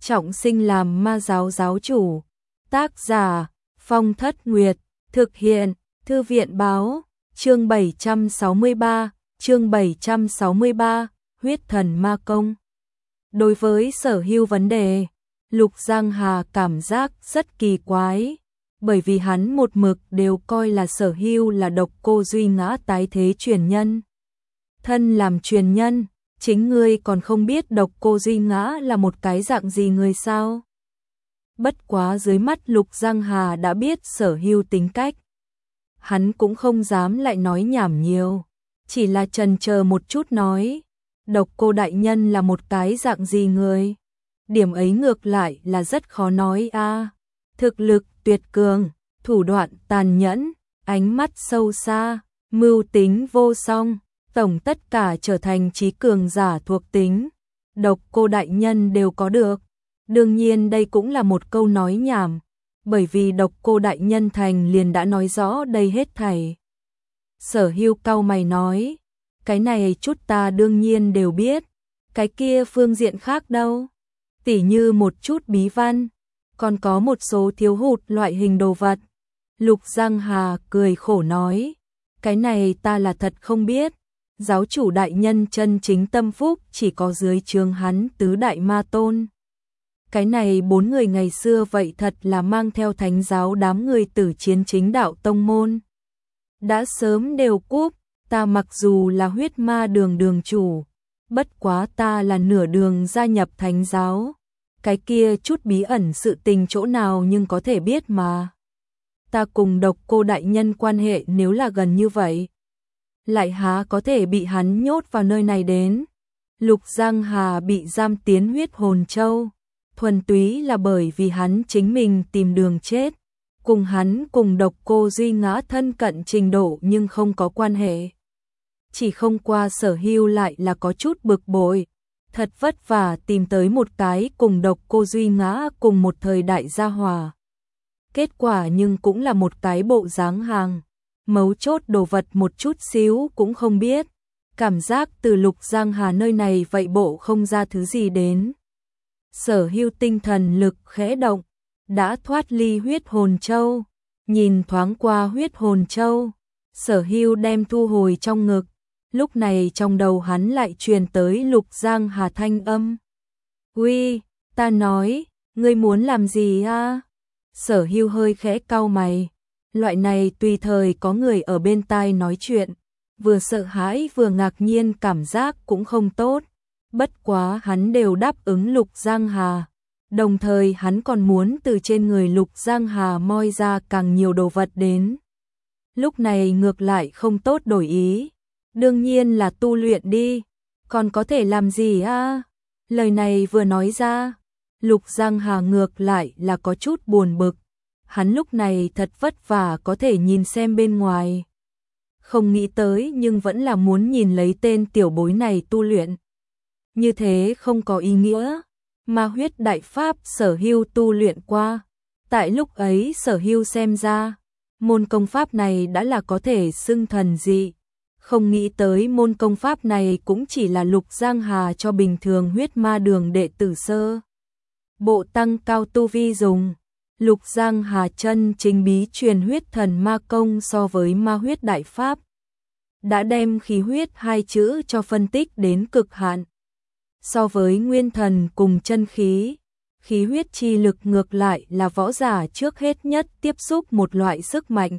trọng sinh làm ma giáo giáo chủ. Tác giả Phong Thất Nguyệt, thực hiện Thư viện báo, chương 763, huyết thần ma công. Đối với Sở Hưu vấn đề, Lục Giang Hà cảm giác rất kỳ quái, bởi vì hắn một mực đều coi là Sở Hưu là Độc Cô Duy Ngã tái thế truyền nhân. Thân làm truyền nhân, chính ngươi còn không biết Độc Cô Duy Ngã là một cái dạng gì người sao? Bất quá dưới mắt Lục Giang Hà đã biết Sở Hưu tính cách. Hắn cũng không dám lại nói nhảm nhiều, chỉ là chần chờ một chút nói, Độc Cô đại nhân là một cái dạng gì người? Điểm ấy ngược lại là rất khó nói a. Thực lực tuyệt cường, thủ đoạn tàn nhẫn, ánh mắt sâu xa, mưu tính vô song, tổng tất cả trở thành trí cường giả thuộc tính. Độc Cô đại nhân đều có được. Đương nhiên đây cũng là một câu nói nhảm, bởi vì Độc Cô đại nhân thành liền đã nói rõ đây hết thảy. Sở Hưu cau mày nói, cái này chút ta đương nhiên đều biết, cái kia phương diện khác đâu? Tỉ như một chút bí văn, còn có một số thiếu hụt loại hình đồ vật. Lục Giang Hà cười khổ nói, cái này ta là thật không biết, giáo chủ đại nhân chân chính tâm phúc chỉ có dưới trướng hắn tứ đại ma tôn. Cái này 4 người ngày xưa vậy thật là mang theo thánh giáo đám người tử chiến chính đạo tông môn. Đã sớm đều cúp, ta mặc dù là huyết ma đường đường chủ, bất quá ta là nửa đường gia nhập thánh giáo. Cái kia chút bí ẩn sự tình chỗ nào nhưng có thể biết mà. Ta cùng Độc Cô đại nhân quan hệ nếu là gần như vậy, lại há có thể bị hắn nhốt vào nơi này đến. Lục Giang Hà bị giam tiến huyết hồn châu, thuần túy là bởi vì hắn chính mình tìm đường chết, cùng hắn cùng Độc Cô Duy Ngã thân cận trình độ nhưng không có quan hệ. Chỉ không qua Sở Hưu lại là có chút bực bội, thật vất vả tìm tới một cái cùng Độc Cô Duy Ngã cùng một thời đại gia hòa. Kết quả nhưng cũng là một cái bộ dáng hàng, mấu chốt đồ vật một chút xíu cũng không biết, cảm giác từ Lục Giang Hà nơi này vậy bộ không ra thứ gì đến. Sở Hưu tinh thần lực khẽ động, đã thoát ly huyết hồn châu, nhìn thoáng qua huyết hồn châu, Sở Hưu đem thu hồi trong ngực, lúc này trong đầu hắn lại truyền tới Lục Giang Hà thanh âm. Uy, ta nói, ngươi muốn làm gì a? Sở Hưu hơi khẽ cau mày, loại này tùy thời có người ở bên tai nói chuyện, vừa sợ hãi vừa ngạc nhiên cảm giác cũng không tốt. Bất quá hắn đều đáp ứng Lục Giang Hà, đồng thời hắn còn muốn từ trên người Lục Giang Hà moi ra càng nhiều đồ vật đến. Lúc này ngược lại không tốt đổi ý, đương nhiên là tu luyện đi, còn có thể làm gì a? Lời này vừa nói ra, Lục Giang Hà ngược lại là có chút buồn bực, hắn lúc này thật vất vả có thể nhìn xem bên ngoài. Không nghĩ tới nhưng vẫn là muốn nhìn lấy tên tiểu bối này tu luyện. Như thế không có ý nghĩa, mà huyết đại pháp Sở Hưu tu luyện qua. Tại lúc ấy Sở Hưu xem ra, môn công pháp này đã là có thể xưng thần dị. Không nghĩ tới môn công pháp này cũng chỉ là Lục Giang Hà cho bình thường huyết ma đường đệ tử sơ bộ tăng cao tu vi dùng. Lục Giang Hà chân chính bí truyền huyết thần ma công so với ma huyết đại pháp, đã đem khí huyết hai chữ cho phân tích đến cực hạn. So với nguyên thần cùng chân khí, khí huyết chi lực ngược lại là võ giả trước hết nhất tiếp xúc một loại sức mạnh.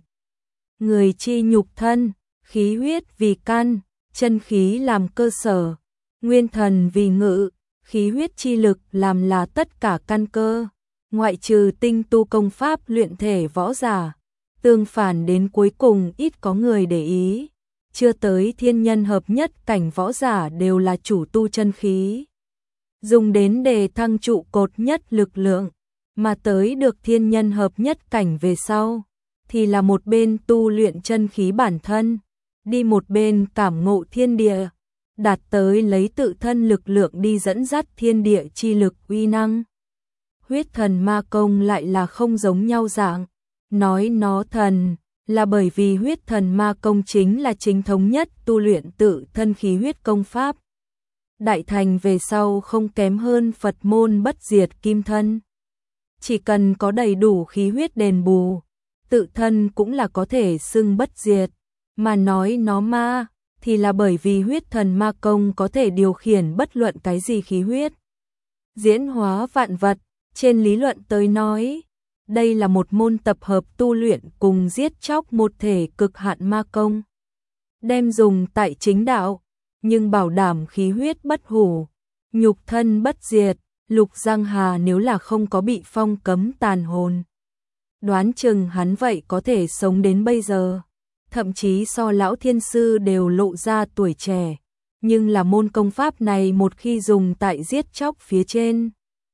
Người chi nhục thân, khí huyết vì căn, chân khí làm cơ sở, nguyên thần vì ngự, khí huyết chi lực làm là tất cả căn cơ. Ngoại trừ tinh tu công pháp luyện thể võ giả, tương phản đến cuối cùng ít có người để ý. Chưa tới thiên nhân hợp nhất cảnh võ giả đều là chủ tu chân khí, dùng đến để thăng trụ cột nhất lực lượng, mà tới được thiên nhân hợp nhất cảnh về sau, thì là một bên tu luyện chân khí bản thân, đi một bên cảm ngộ thiên địa, đạt tới lấy tự thân lực lượng đi dẫn dắt thiên địa chi lực uy năng. Huyết thần ma công lại là không giống nhau dạng, nói nó thần là bởi vì huyết thần ma công chính là chính thống nhất tu luyện tự thân khí huyết công pháp. đại thành về sau không kém hơn Phật môn bất diệt kim thân. Chỉ cần có đầy đủ khí huyết đền bù, tự thân cũng là có thể xưng bất diệt, mà nói nó ma thì là bởi vì huyết thần ma công có thể điều khiển bất luận cái gì khí huyết, diễn hóa vạn vật. Trên lý luận tới nói, đây là một môn tập hợp tu luyện cùng giết chóc một thể cực hạn ma công, đem dùng tại chính đạo, nhưng bảo đảm khí huyết bất hủ, nhục thân bất diệt. Lục Giang Hà nếu là không có bị phong cấm tàn hồn, đoán chừng hắn vậy có thể sống đến bây giờ, thậm chí so lão thiên sư đều lộ ra tuổi trẻ, nhưng là môn công pháp này một khi dùng tại giết chóc phía trên,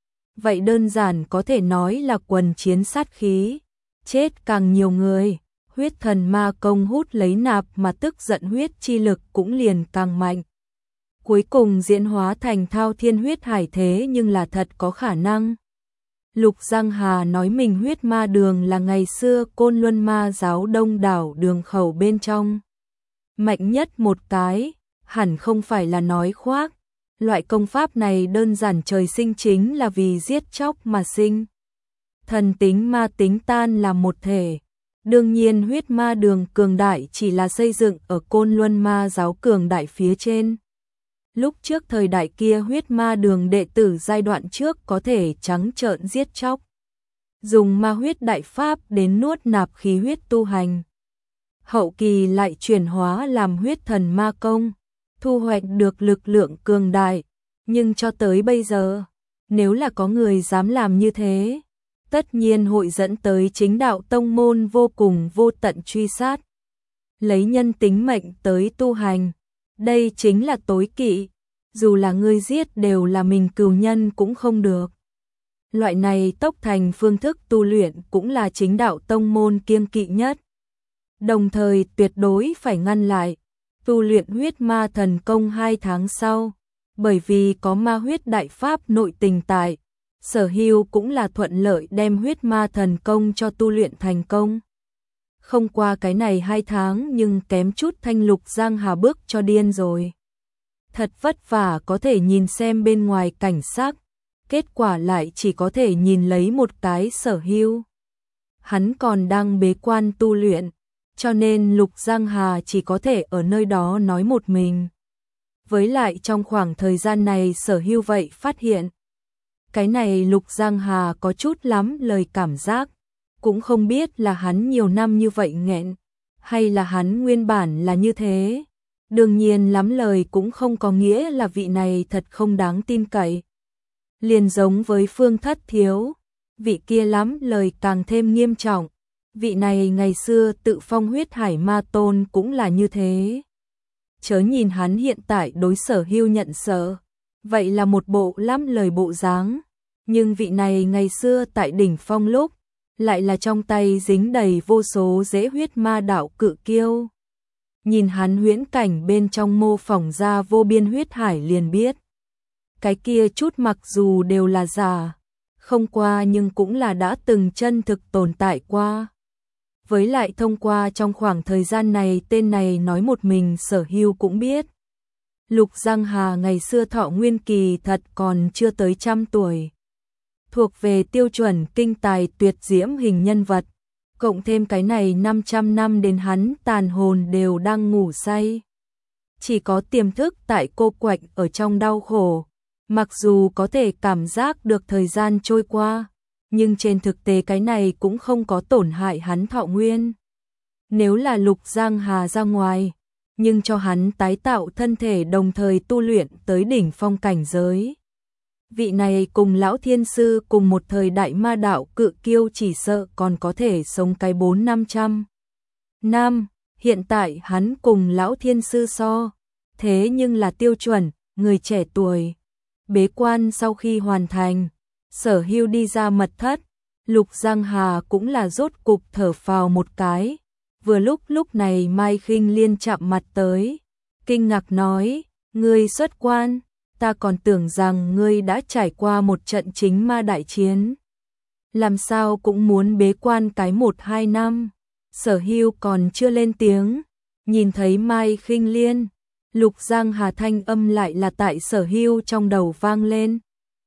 vậy đơn giản có thể nói là quần chiến sát khí, chết càng nhiều người, huyết thần ma công hút lấy nạp mà tức giận huyết chi lực cũng liền càng mạnh. Cuối cùng diễn hóa thành thao thiên huyết hải thế nhưng là thật có khả năng. Lục Giang Hà nói mình huyết ma đường là ngày xưa Côn Luân ma giáo đông đảo đường khẩu bên trong mạnh nhất một cái, hẳn không phải là nói khoác. Loại công pháp này đơn giản trời sinh chính là vì giết chóc mà sinh. Thần tính ma tính tan là một thể. Đương nhiên huyết ma đường cường đại chỉ là xây dựng ở Côn Luân ma giáo cường đại phía trên. Lúc trước thời đại kia huyết ma đường đệ tử giai đoạn trước có thể trắng trợn giết chóc, dùng ma huyết đại pháp đến nuốt nạp khí huyết tu hành. Hậu kỳ lại chuyển hóa làm huyết thần ma công, thu hoạch được lực lượng cường đại, nhưng cho tới bây giờ, nếu là có người dám làm như thế, tất nhiên hội dẫn tới chính đạo tông môn vô cùng vô tận truy sát, lấy nhân tính mệnh tới tu hành. Đây chính là tối kỵ, dù là ngươi giết đều là mình cừu nhân cũng không được. Loại này tốc thành phương thức tu luyện cũng là chính đạo tông môn kiêng kỵ nhất. Đồng thời tuyệt đối phải ngăn lại, tu luyện huyết ma thần công 2 tháng sau, bởi vì có ma huyết đại pháp nội tình tại, Sở Hưu cũng là thuận lợi đem huyết ma thần công cho tu luyện thành công. Không qua cái này 2 tháng nhưng kém chút thanh Lục Giang Hà bước cho điên rồi. Thật vất vả có thể nhìn xem bên ngoài cảnh sắc, kết quả lại chỉ có thể nhìn lấy một cái Sở Hưu. Hắn còn đang bế quan tu luyện, cho nên Lục Giang Hà chỉ có thể ở nơi đó nói một mình. Với lại trong khoảng thời gian này Sở Hưu vậy phát hiện, cái này Lục Giang Hà có chút lắm lời cảm giác, cũng không biết là hắn nhiều năm như vậy nghẹn, hay là hắn nguyên bản là như thế. Đương nhiên lắm lời cũng không có nghĩa là vị này thật không đáng tin cậy. Liền giống với Phương Thất Thiếu, vị kia lắm lời càng thêm nghiêm trọng, vị này ngày xưa tự phong huyết hải ma tôn cũng là như thế. Chớ nhìn hắn hiện tại đối Sở Hưu nhận sợ, vậy là một bộ lắm lời bộ dáng, nhưng vị này ngày xưa tại đỉnh phong lúc, lại là trong tay dính đầy vô số dễ huyết ma đạo cự kiêu. Nhìn hắn huyễn cảnh bên trong mô phỏng ra vô biên huyết hải liền biết. Cái kia chút mặc dù đều là giả, không qua nhưng cũng là đã từng chân thực tồn tại qua. Với lại thông qua trong khoảng thời gian này tên này nói một mình Sở Hưu cũng biết. Lục Giang Hà ngày xưa thọ nguyên kỳ thật còn chưa tới 100 tuổi. Thuộc về tiêu chuẩn kinh tài tuyệt diễm hình nhân vật, cộng thêm cái này 500 năm đến hắn tàn hồn đều đang ngủ say. Chỉ có tiềm thức tại cô quạnh ở trong đau khổ, mặc dù có thể cảm giác được thời gian trôi qua, nhưng trên thực tế cái này cũng không có tổn hại hắn thọ nguyên. Nếu là Lục Giang Hà ra ngoài, nhưng cho hắn tái tạo thân thể đồng thời tu luyện tới đỉnh phong cảnh giới. Vị này cùng lão thiên sư cùng một thời đại ma đạo cự kiêu chỉ sợ còn có thể sống cái 400-500 năm. Hiện tại hắn cùng lão thiên sư so, thế nhưng là tiêu chuẩn, người trẻ tuổi. Bế quan sau khi hoàn thành, Sở Hưu đi ra mật thất, Lục Giang Hà cũng là rốt cục thở phào một cái. Vừa lúc này Mai Khinh Liên chạm mặt tới, kinh ngạc nói, ngươi xuất quan, ta còn tưởng rằng ngươi đã trải qua một trận chính ma đại chiến. Làm sao cũng muốn bế quan cái 1-2 năm. Sở Hưu còn chưa lên tiếng, nhìn thấy Mai Khinh Liên, Lục Giang Hà thanh âm lại là tại Sở Hưu trong đầu vang lên.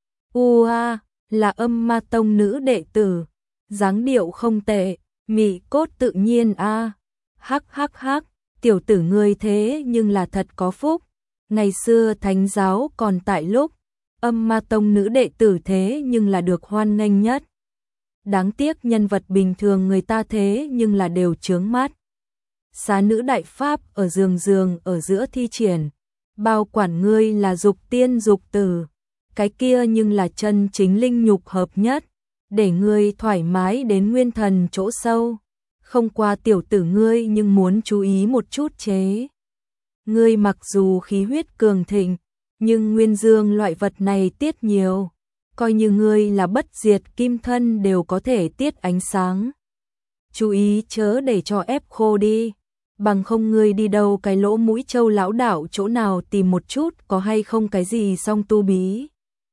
Là Âm Ma Tông nữ đệ tử, dáng điệu không tệ, mị cốt tự nhiên a. Hắc hắc hắc, tiểu tử ngươi thế nhưng là thật có phúc. Ngày xưa thánh giáo còn tại lúc, Âm Ma Tông nữ đệ tử thế nhưng là được hoan nghênh nhất. Đáng tiếc nhân vật bình thường người ta thế nhưng là đều chướng mắt. Xá nữ đại pháp ở giường ở giữa thi triển, bao quản ngươi là dục tiên dục tử, cái kia nhưng là chân chính linh nhục hợp nhất, để ngươi thoải mái đến nguyên thần chỗ sâu. Không qua tiểu tử ngươi nhưng muốn chú ý một chút chế. Ngươi mặc dù khí huyết cường thịnh, nhưng nguyên dương loại vật này tiết nhiều, coi như ngươi là bất diệt kim thân đều có thể tiết ánh sáng. Chú ý chớ để cho ép khô đi, bằng không ngươi đi đâu cái lỗ mũi châu lão đảo chỗ nào tìm một chút có hay không cái gì song tu bí.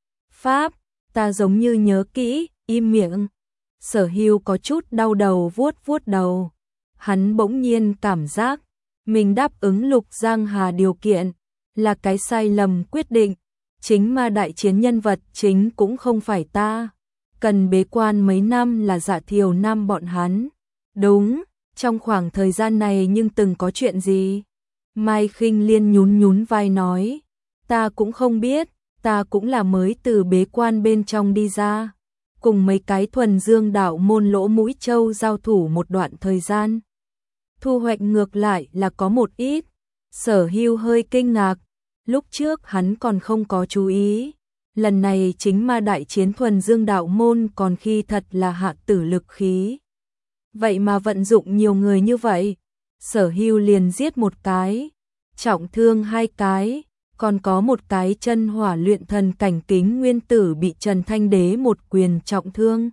Pháp, ta giống như nhớ kỹ, im miệng. Sở Hưu có chút đau đầu vuốt đầu. Hắn bỗng nhiên cảm giác mình đáp ứng Lục Giang Hà điều kiện là cái sai lầm quyết định. Chính ma đại chiến nhân vật chính cũng không phải ta. Cần bế quan mấy năm là Dạ Thiều Nam bọn hắn. Đúng, trong khoảng thời gian này nhưng từng có chuyện gì? Mai Khinh Liên nhún vai nói. Ta cũng không biết, ta cũng là mới từ bế quan bên trong đi ra. Cùng mấy cái thuần dương đạo môn lỗ mũi châu giao thủ một đoạn thời gian. Thu hoạch ngược lại là có một ít. Sở Hưu hơi kinh ngạc, lúc trước hắn còn không có chú ý. Lần này chính ma đại chiến thuần dương đạo môn còn khi thật là hạ tử lực khí. Vậy mà vận dụng nhiều người như vậy. Sở Hưu liền giết một cái, trọng thương hai cái, còn có một cái chân hỏa luyện thần cảnh kính nguyên tử bị Trần Thanh Đế một quyền trọng thương.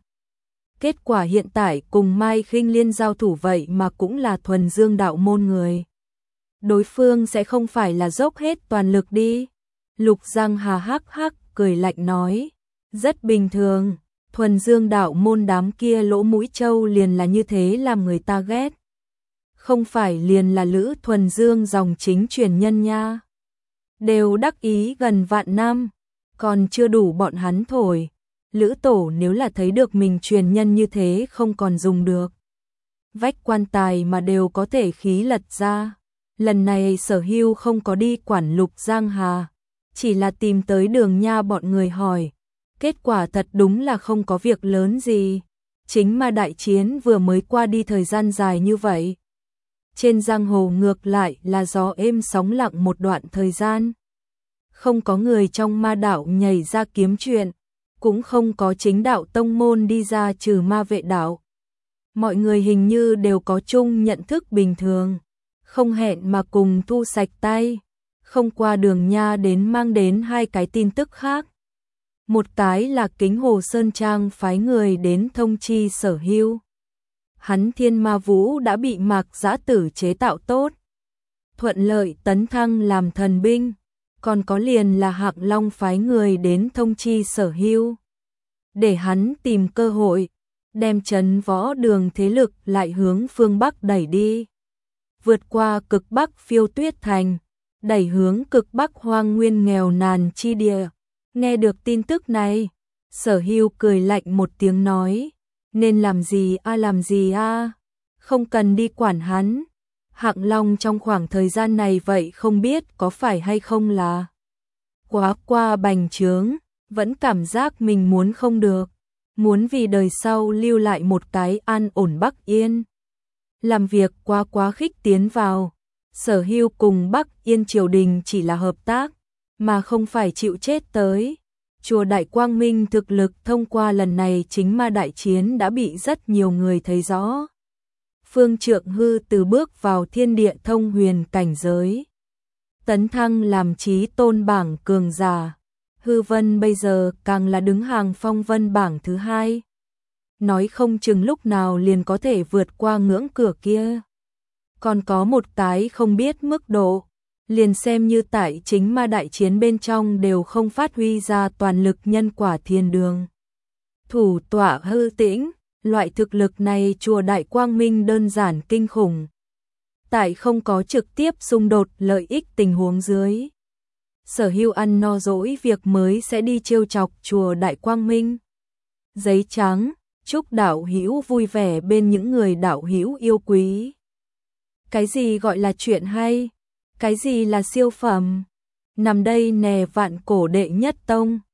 Kết quả hiện tại cùng Mai Khinh Liên giao thủ vậy mà cũng là thuần dương đạo môn người. Đối phương sẽ không phải là dốc hết toàn lực đi. Lục Giang Hà hắc hắc cười lạnh nói. Rất bình thường, thuần dương đạo môn đám kia lỗ mũi châu liền là như thế làm người ta ghét. Không phải liền là Lữ Thuần Dương dòng chính truyền nhân nha. Đều đắc ý gần vạn năm, còn chưa đủ bọn hắn thổi. Lữ tổ nếu là thấy được mình truyền nhân như thế không còn dùng được. Vách quan tài mà đều có thể khí lật ra. Lần này Sở Hưu không có đi quản Lục Giang Hà, chỉ là tìm tới Đường Nha bọn người hỏi. Kết quả thật đúng là không có việc lớn gì. Chính ma đại chiến vừa mới qua đi thời gian dài như vậy. Trên giang hồ ngược lại là gió êm sóng lặng một đoạn thời gian. Không có người trong ma đạo nhảy ra kiếm chuyện, cũng không có chính đạo tông môn đi ra trừ ma vệ đạo. Mọi người hình như đều có chung nhận thức bình thường, không hẹn mà cùng thu sạch tay. Không qua Đường Nha đến mang đến hai cái tin tức khác. Một cái là Kính Hồ Sơn Trang phái người đến thông chi Sở Hưu. Hắn Thiên Ma Vũ đã bị Mạc Giã Tử chế tạo tốt, thuận lợi tấn thăng làm thần binh. Còn có liền là Hạng Long phái người đến thông chi Sở Hưu, để hắn tìm cơ hội, đem trấn võ đường thế lực lại hướng phương Bắc đẩy đi. Vượt qua cực Bắc Phiêu Tuyết Thành, đẩy hướng cực Bắc hoang nguyên nghèo nàn chi địa. Nghe được tin tức này, Sở Hưu cười lạnh một tiếng nói, nên làm gì a, không cần đi quản hắn. Hạng Long trong khoảng thời gian này vậy không biết có phải hay không là quá qua bành trướng, vẫn cảm giác mình muốn không được, muốn vì đời sau lưu lại một cái an ổn Bắc Yên. Làm việc quá khích tiến vào, Sở Hưu cùng Bắc Yên triều đình chỉ là hợp tác, mà không phải chịu chết tới. Chùa Đại Quang Minh thực lực thông qua lần này chính ma đại chiến đã bị rất nhiều người thấy rõ. Phương Trượng Hư từ bước vào thiên địa thông huyền cảnh giới, tấn thăng làm chí tôn bảng cường giả. Hư Vân bây giờ càng là đứng hàng phong vân bảng thứ 2. Nói không chừng lúc nào liền có thể vượt qua ngưỡng cửa kia. Còn có một cái không biết mức độ, liền xem như tại chính ma đại chiến bên trong đều không phát huy ra toàn lực nhân quả thiên đường. Thủ tọa Hư Tĩnh, loại thực lực này chùa Đại Quang Minh đơn giản kinh khủng. tại không có trực tiếp xung đột lợi ích tình huống dưới. Sở Hưu ăn no dỗi việc mới sẽ đi trêu chọc chùa Đại Quang Minh. Giấy trắng, chúc đạo hữu vui vẻ bên những người đạo hữu yêu quý. Cái gì gọi là chuyện hay? Cái gì là siêu phẩm? Nằm đây nè vạn cổ đệ nhất tông.